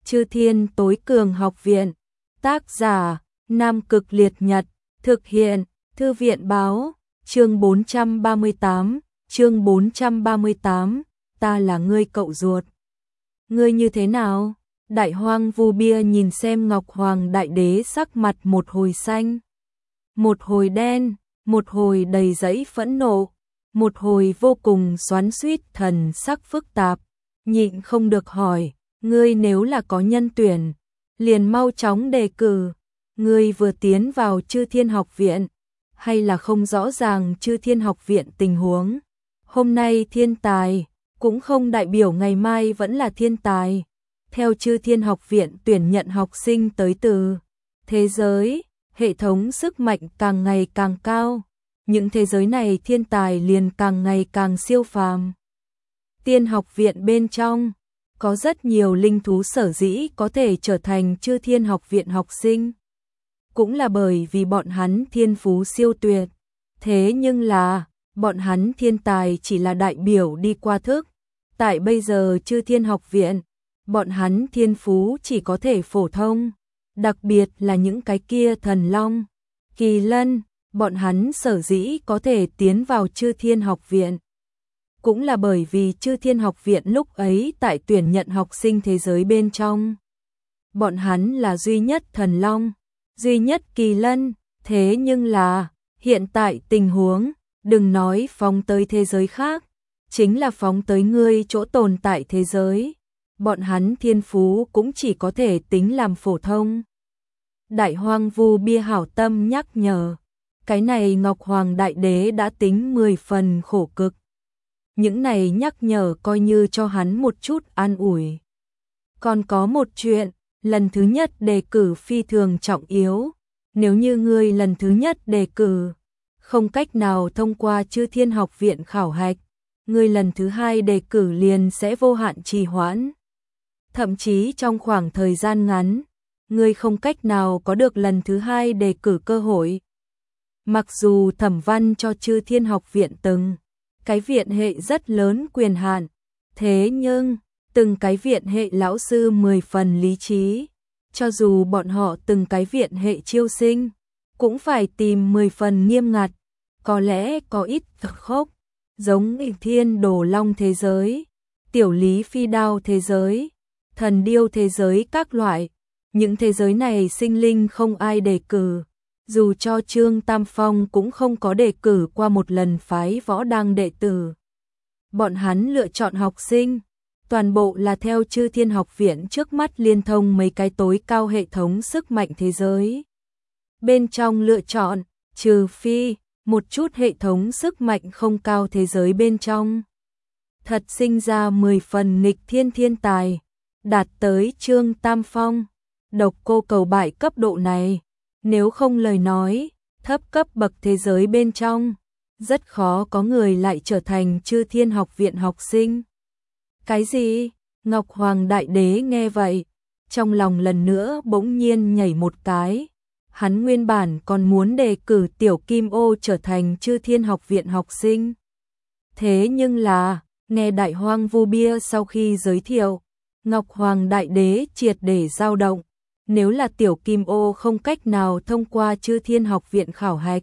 Chư Thiên Tối Cường Học Viện. Tác giả: Nam Cực Liệt Nhật. Thực hiện: Thư viện báo. Chương 438. Chương 438. Ta là ngươi cậu ruột. Ngươi như thế nào? Đại Hoang Vu Bia nhìn xem Ngọc Hoàng Đại Đế, sắc mặt một hồi xanh, một hồi đen, một hồi đầy dẫy phẫn nộ, một hồi vô cùng xoắn xuýt, thần sắc phức tạp, nhịn không được hỏi: ngươi nếu là có nhân tuyển, liền mau chóng đề cử. Ngươi vừa tiến vào Chư Thiên Học Viện, hay là không rõ ràng Chư Thiên Học Viện tình huống? Hôm nay thiên tài, cũng không đại biểu ngày mai vẫn là thiên tài. Theo Chư Thiên Học Viện tuyển nhận học sinh tới từ thế giới, hệ thống sức mạnh càng ngày càng cao. Những thế giới này thiên tài liền càng ngày càng siêu phàm. Tiên Học Viện bên trong, có rất nhiều linh thú sở dĩ có thể trở thành Chư Thiên Học Viện học sinh, cũng là bởi vì bọn hắn thiên phú siêu tuyệt. Thế nhưng là, bọn hắn thiên tài chỉ là đại biểu đi qua thức. Tại bây giờ Chư Thiên Học Viện, bọn hắn thiên phú chỉ có thể phổ thông, đặc biệt là những cái kia thần long, kỳ lân, bọn hắn sở dĩ có thể tiến vào Chư Thiên Học Viện, cũng là bởi vì Chư Thiên Học Viện lúc ấy tại tuyển nhận học sinh thế giới bên trong, bọn hắn là duy nhất thần long, duy nhất kỳ lân. Thế nhưng là, hiện tại tình huống, đừng nói phóng tới thế giới khác, chính là phóng tới ngươi chỗ tồn tại thế giới, bọn hắn thiên phú cũng chỉ có thể tính làm phổ thông. Đại Hoang Vu Bia hảo tâm nhắc nhở, cái này Ngọc Hoàng Đại Đế đã tính 10 phần khổ cực. Những này nhắc nhở coi như cho hắn một chút an ủi. Còn có một chuyện, lần thứ nhất đề cử phi thường trọng yếu. Nếu như ngươi lần thứ nhất đề cử, không cách nào thông qua Chư Thiên Học Viện khảo hạch, ngươi lần thứ hai đề cử liền sẽ vô hạn trì hoãn. Thậm chí trong khoảng thời gian ngắn, ngươi không cách nào có được lần thứ hai đề cử cơ hội. Mặc dù Thẩm Văn cho Chư Thiên Học Viện từng cái viện hệ rất lớn quyền hạn, thế nhưng từng cái viện hệ lão sư 10 phần lý trí, cho dù bọn họ từng cái viện hệ chiêu sinh, cũng phải tìm 10 phần nghiêm ngặt, có lẽ có ít khốc, giống Thiên Đồ Long thế giới, Tiểu Lý Phi Đao thế giới, Thần Điêu thế giới các loại, những thế giới này sinh linh không ai đề cử. Dù cho Trương Tam Phong cũng không có đề cử qua một lần phái võ đăng đệ tử. Bọn hắn lựa chọn học sinh, toàn bộ là theo Chư Thiên Học Viện trước mắt liên thông mấy cái tối cao hệ thống sức mạnh thế giới. Bên trong lựa chọn, trừ phi, một chút hệ thống sức mạnh không cao thế giới bên trong. Thật sinh ra 10 phần nghịch thiên thiên tài, đạt tới Trương Tam Phong, Độc Cô Cầu Bại cấp độ này. Nếu không lời nói, thấp cấp bậc thế giới bên trong, rất khó có người lại trở thành Chư Thiên Học Viện học sinh. Cái gì? Ngọc Hoàng Đại Đế nghe vậy, trong lòng lần nữa bỗng nhiên nhảy một cái. Hắn nguyên bản còn muốn đề cử Tiểu Kim Ô trở thành Chư Thiên Học Viện học sinh. Thế nhưng là, nghe Đại Hoang Vu Bia sau khi giới thiệu, Ngọc Hoàng Đại Đế triệt để dao động. Nếu là Tiểu Kim Ô không cách nào thông qua Chư Thiên Học Viện khảo hạch,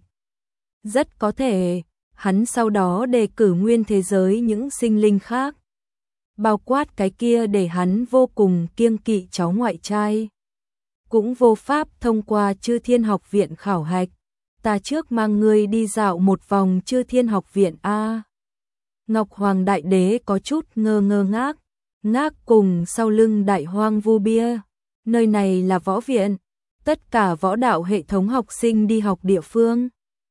rất có thể hắn sau đó đề cử nguyên thế giới những sinh linh khác, bao quát cái kia để hắn vô cùng kiêng kỵ cháu ngoại trai, cũng vô pháp thông qua Chư Thiên Học Viện khảo hạch. Ta trước mang ngươi đi dạo một vòng Chư Thiên Học Viện a. Ngọc Hoàng Đại Đế có chút ngơ ngác cùng sau lưng Đại Hoang Vu Bia. Nơi này là võ viện, tất cả võ đạo hệ thống học sinh đi học địa phương.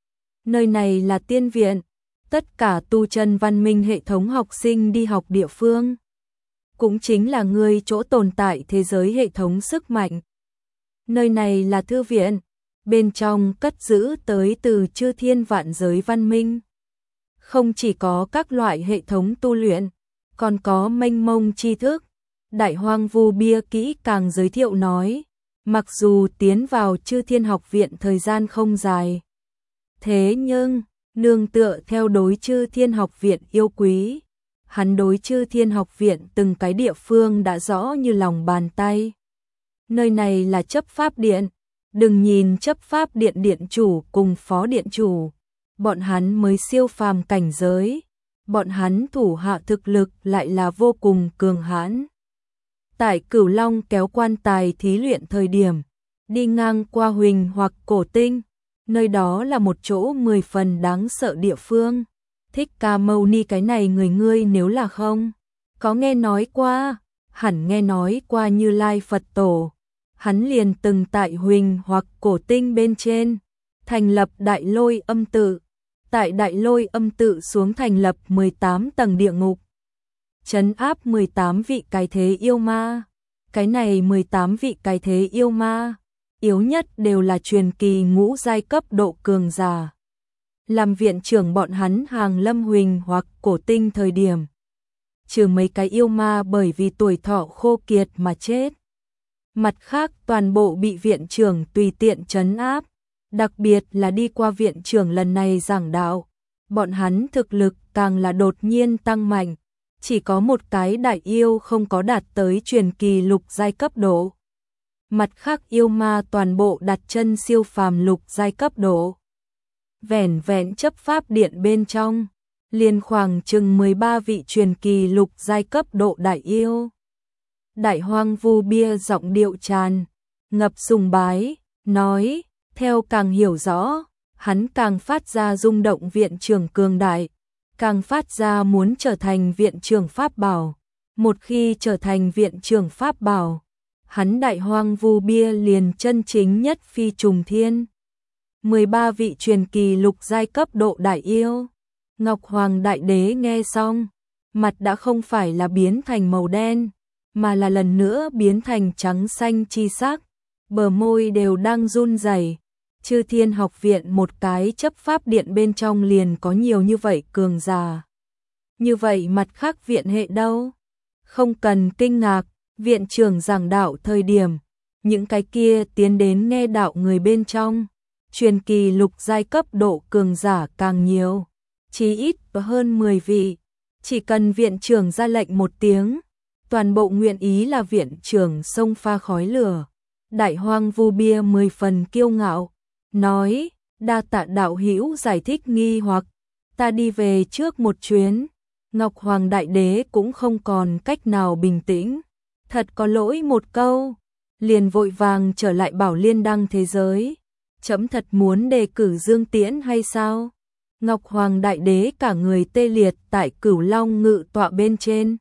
Nơi này là tiên viện, tất cả tu chân văn minh hệ thống học sinh đi học địa phương. Cũng chính là ngươi chỗ tồn tại thế giới hệ thống sức mạnh. Nơi này là thư viện, bên trong cất giữ tới từ chư thiên vạn giới văn minh. Không chỉ có các loại hệ thống tu luyện, còn có mênh mông tri thức. Đại Hoang Vu Bia kỹ càng giới thiệu nói, mặc dù tiến vào Chư Thiên Học Viện thời gian không dài, thế nhưng nương tựa theo đối Chư Thiên Học Viện yêu quý, hắn đối Chư Thiên Học Viện từng cái địa phương đã rõ như lòng bàn tay. nơi này là chấp pháp điện, đừng nhìn chấp pháp điện điện chủ cùng phó điện chủ, bọn hắn mới siêu phàm cảnh giới, bọn hắn thủ hạ thực lực lại là vô cùng cường hãn. Tại Cửu Long kéo quan tài thí luyện thời điểm, đi ngang qua Huỳnh hoặc Cổ Tinh, nơi đó là một chỗ 10 phần đáng sợ địa phương. Thích Ca Mâu Ni cái này người ngươi nếu là không có nghe nói qua, hẳn nghe nói qua Như Lai Phật Tổ. Hắn liền từng tại Huỳnh hoặc Cổ Tinh bên trên thành lập Đại Lôi Âm Tự, tại Đại Lôi Âm Tự xuống thành lập 18 tầng địa ngục, trấn áp 18 vị cái thế yêu ma. Cái này 18 vị cái thế yêu ma, yếu nhất đều là truyền kỳ ngũ giai cấp độ cường giả. Làm viện trưởng bọn hắn hàng lâm Huỳnh hoặc Cổ Tinh thời điểm, trừ mấy cái yêu ma bởi vì tuổi thọ khô kiệt mà chết, mặt khác toàn bộ bị viện trưởng tùy tiện trấn áp. Đặc biệt là đi qua viện trưởng lần này giảng đạo, bọn hắn thực lực càng là đột nhiên tăng mạnh, chỉ có một cái đại yêu không có đạt tới truyền kỳ lục giai cấp độ. Mặt khác yêu ma toàn bộ đặt chân siêu phàm lục giai cấp độ. Vẻn vẹn chấp pháp điện bên trong, liền khoảng chừng 13 vị truyền kỳ lục giai cấp độ đại yêu. Đại Hoang Vu Bia giọng điệu tràn ngập sùng bái, nói, theo càng hiểu rõ, hắn càng phát ra rung động viện trưởng cường đại, càng phát ra muốn trở thành viện trưởng pháp bảo. Một khi trở thành viện trưởng pháp bảo, hắn Đại Hoang Vu Bia liền chân chính nhất phi trùng thiên. 13 vị truyền kỳ lục giai cấp độ đại yêu. Ngọc Hoàng Đại Đế nghe xong, mặt đã không phải là biến thành màu đen, mà là lần nữa biến thành trắng xanh chi sắc, bờ môi đều đang run rẩy. Chư Thiên Học Viện một cái chấp pháp điện bên trong liền có nhiều như vậy cường giả. Như vậy mặt khác viện hệ đâu? Không cần kinh ngạc, viện trưởng giảng đạo thời điểm, những cái kia tiến đến nghe đạo người bên trong, truyền kỳ lục giai cấp độ cường giả càng nhiều, chí ít có hơn 10 vị. Chỉ cần viện trưởng ra lệnh một tiếng, toàn bộ nguyện ý là viện trưởng xông pha khói lửa. Đại Hoang Vu Bia 10 phần kiêu ngạo, nói, đa tạ đạo hữu giải thích nghi hoặc, ta đi về trước một chuyến. Ngọc Hoàng Đại Đế cũng không còn cách nào bình tĩnh, thật có lỗi một câu, liền vội vàng trở lại Bảo Liên Đăng thế giới. Chấm thật muốn đề cử Dương Tiễn hay sao? Ngọc Hoàng Đại Đế cả người tê liệt tại Cửu Long ngự tọa bên trên,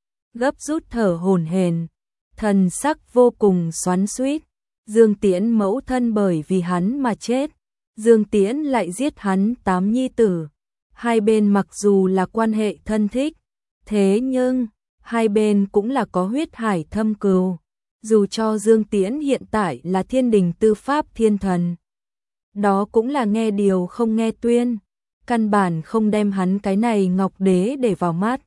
gấp rút thở hổn hển, thần sắc vô cùng xoắn xuýt. Dương Tiễn mẫu thân bởi vì hắn mà chết, Dương Tiễn lại giết hắn 8 nhi tử. Hai bên mặc dù là quan hệ thân thích, thế nhưng hai bên cũng là có huyết hải thâm cừu. Dù cho Dương Tiễn hiện tại là thiên đình tư pháp thiên thần, đó cũng là nghe điều không nghe tuyên, căn bản không đem hắn cái này Ngọc Đế để vào mắt.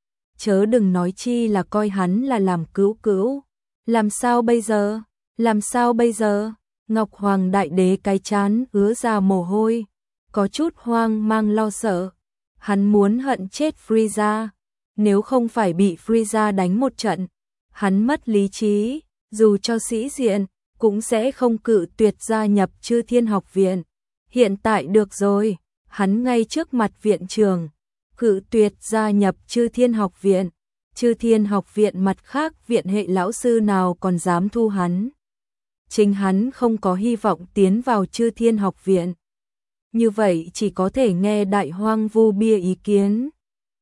Chớ đừng nói chi là coi hắn là làm cứu cứu. Làm sao bây giờ? Làm sao bây giờ? Ngọc Hoàng Đại Đế cái chán ứa ra mồ hôi, có chút hoang mang lo sợ. Hắn muốn hận chết Frieza, nếu không phải bị Frieza đánh một trận, hắn mất lý trí, dù cho sĩ diện, cũng sẽ không cự tuyệt gia nhập Chư Thiên Học Viện. Hiện tại được rồi, hắn ngay trước mặt viện trưởng, cự tuyệt gia nhập Chư Thiên Học Viện. Chư Thiên Học Viện mặt khác viện hệ lão sư nào còn dám thu hắn. Chính hắn không có hy vọng tiến vào Chư Thiên Học Viện. Như vậy chỉ có thể nghe Đại Hoang Vu Bia ý kiến.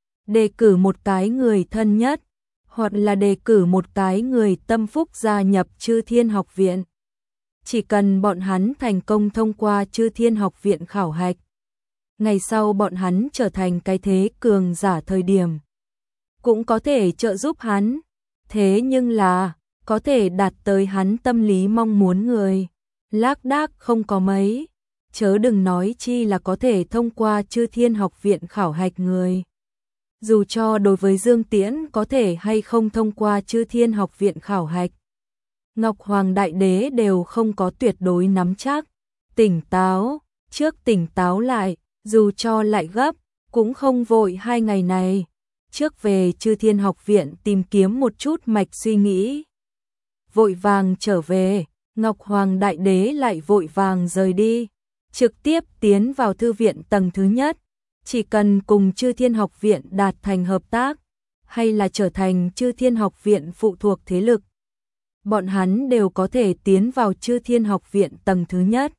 Đề cử một cái người thân nhất, hoặc là đề cử một cái người tâm phúc gia nhập Chư Thiên Học Viện. Chỉ cần bọn hắn thành công thông qua Chư Thiên Học Viện khảo hạch, ngày sau bọn hắn trở thành cái thế cường giả thời điểm, cũng có thể trợ giúp hắn. Thế nhưng là, có thể đạt tới hắn tâm lý mong muốn người, lác đác không có mấy. Chớ đừng nói chi là có thể thông qua Chư Thiên Học Viện khảo hạch người. Dù cho đối với Dương Tiễn có thể hay không thông qua Chư Thiên Học Viện khảo hạch, Ngọc Hoàng Đại Đế đều không có tuyệt đối nắm chắc. Tỉnh táo, trước tỉnh táo lại, dù cho lại gấp, cũng không vội 2 ngày này. Trước về Chư Thiên Học Viện tìm kiếm một chút mạch suy nghĩ. vội vàng trở về, Ngọc Hoàng Đại Đế lại vội vàng rời đi, trực tiếp tiến vào thư viện tầng thứ nhất. Chỉ cần cùng Chư Thiên Học Viện đạt thành hợp tác, hay là trở thành Chư Thiên Học Viện phụ thuộc thế lực, bọn hắn đều có thể tiến vào Chư Thiên Học Viện tầng thứ nhất.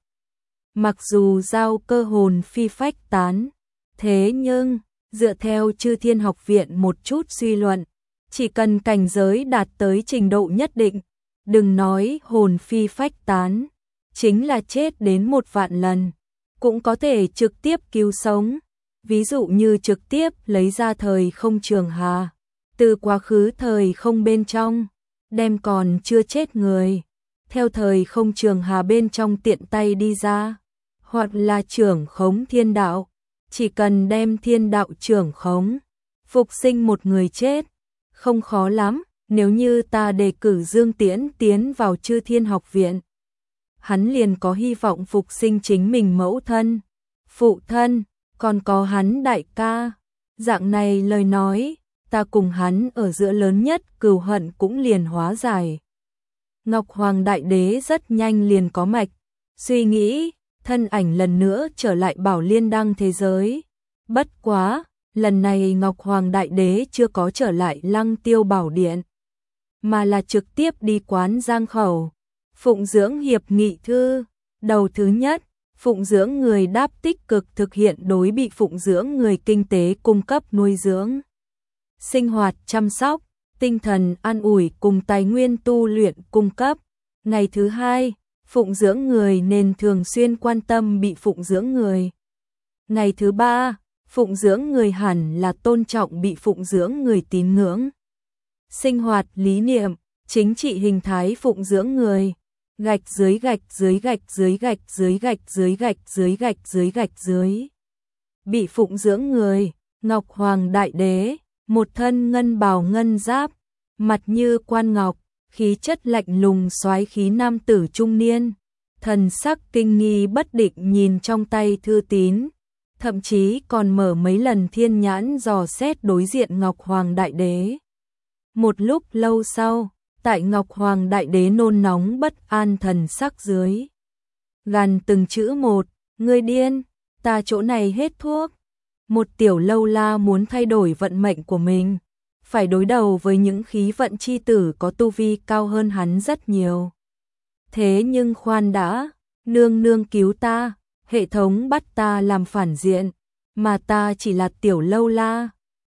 Mặc dù giao cơ hồn phi phách tán, thế nhưng, dựa theo Chư Thiên Học Viện một chút suy luận, chỉ cần cảnh giới đạt tới trình độ nhất định, đừng nói hồn phi phách tán, chính là chết đến 1.000.000 lần, cũng có thể trực tiếp cứu sống. Ví dụ như trực tiếp lấy ra thời không trường hà, từ quá khứ thời không bên trong, đem còn chưa chết người, theo thời không trường hà bên trong tiện tay đi ra, hoặc là trưởng khống thiên đạo, chỉ cần đem thiên đạo trưởng khống, phục sinh một người chết, không khó lắm. Nếu như ta đề cử Dương Tiễn tiến vào Chư Thiên Học Viện, hắn liền có hy vọng phục sinh chính mình mẫu thân, phụ thân, còn có hắn đại ca. Dạng này lời nói, ta cùng hắn ở giữa lớn nhất cừu hận cũng liền hóa giải. Ngọc Hoàng Đại Đế rất nhanh liền có mạch, suy nghĩ, thân ảnh lần nữa trở lại Bảo Liên Đăng thế giới. Bất quá, lần này Ngọc Hoàng Đại Đế chưa có trở lại Lăng Tiêu Bảo Điện, mà là trực tiếp đi quán Giang Khẩu, phụng dưỡng hiệp nghị thư. Đầu thứ nhất, phụng dưỡng người đáp tích cực thực hiện đối bị phụng dưỡng người kinh tế cung cấp nuôi dưỡng, sinh hoạt chăm sóc, tinh thần an ủi cùng tài nguyên tu luyện cung cấp. Ngày thứ hai, phụng dưỡng người nên thường xuyên quan tâm bị phụng dưỡng người. Ngày thứ ba, phụng dưỡng người hẳn là tôn trọng bị phụng dưỡng người tín ngưỡng. Sinh hoạt lý niệm, chính trị hình thái phụng dưỡng người. Gạch dưới gạch dưới gạch dưới gạch dưới gạch dưới gạch dưới gạch dưới gạch dưới. Bị phụng dưỡng người, Ngọc Hoàng Đại Đế, một thân ngân bào ngân giáp, mặt như quan ngọc, khí chất lạnh lùng soái khí nam tử trung niên, thần sắc kinh nghi bất định nhìn trong tay thư tín, thậm chí còn mở mấy lần thiên nhãn dò xét đối diện Ngọc Hoàng Đại Đế. Một lúc lâu sau, tại Ngọc Hoàng Đại Đế nôn nóng bất an thần sắc dưới, gằn từng chữ một, ngươi điên, ta chỗ này hết thuốc. Một tiểu lâu la muốn thay đổi vận mệnh của mình, phải đối đầu với những khí vận chi tử có tu vi cao hơn hắn rất nhiều. Thế nhưng khoan đã, nương nương cứu ta, hệ thống bắt ta làm phản diện, mà ta chỉ là tiểu lâu la,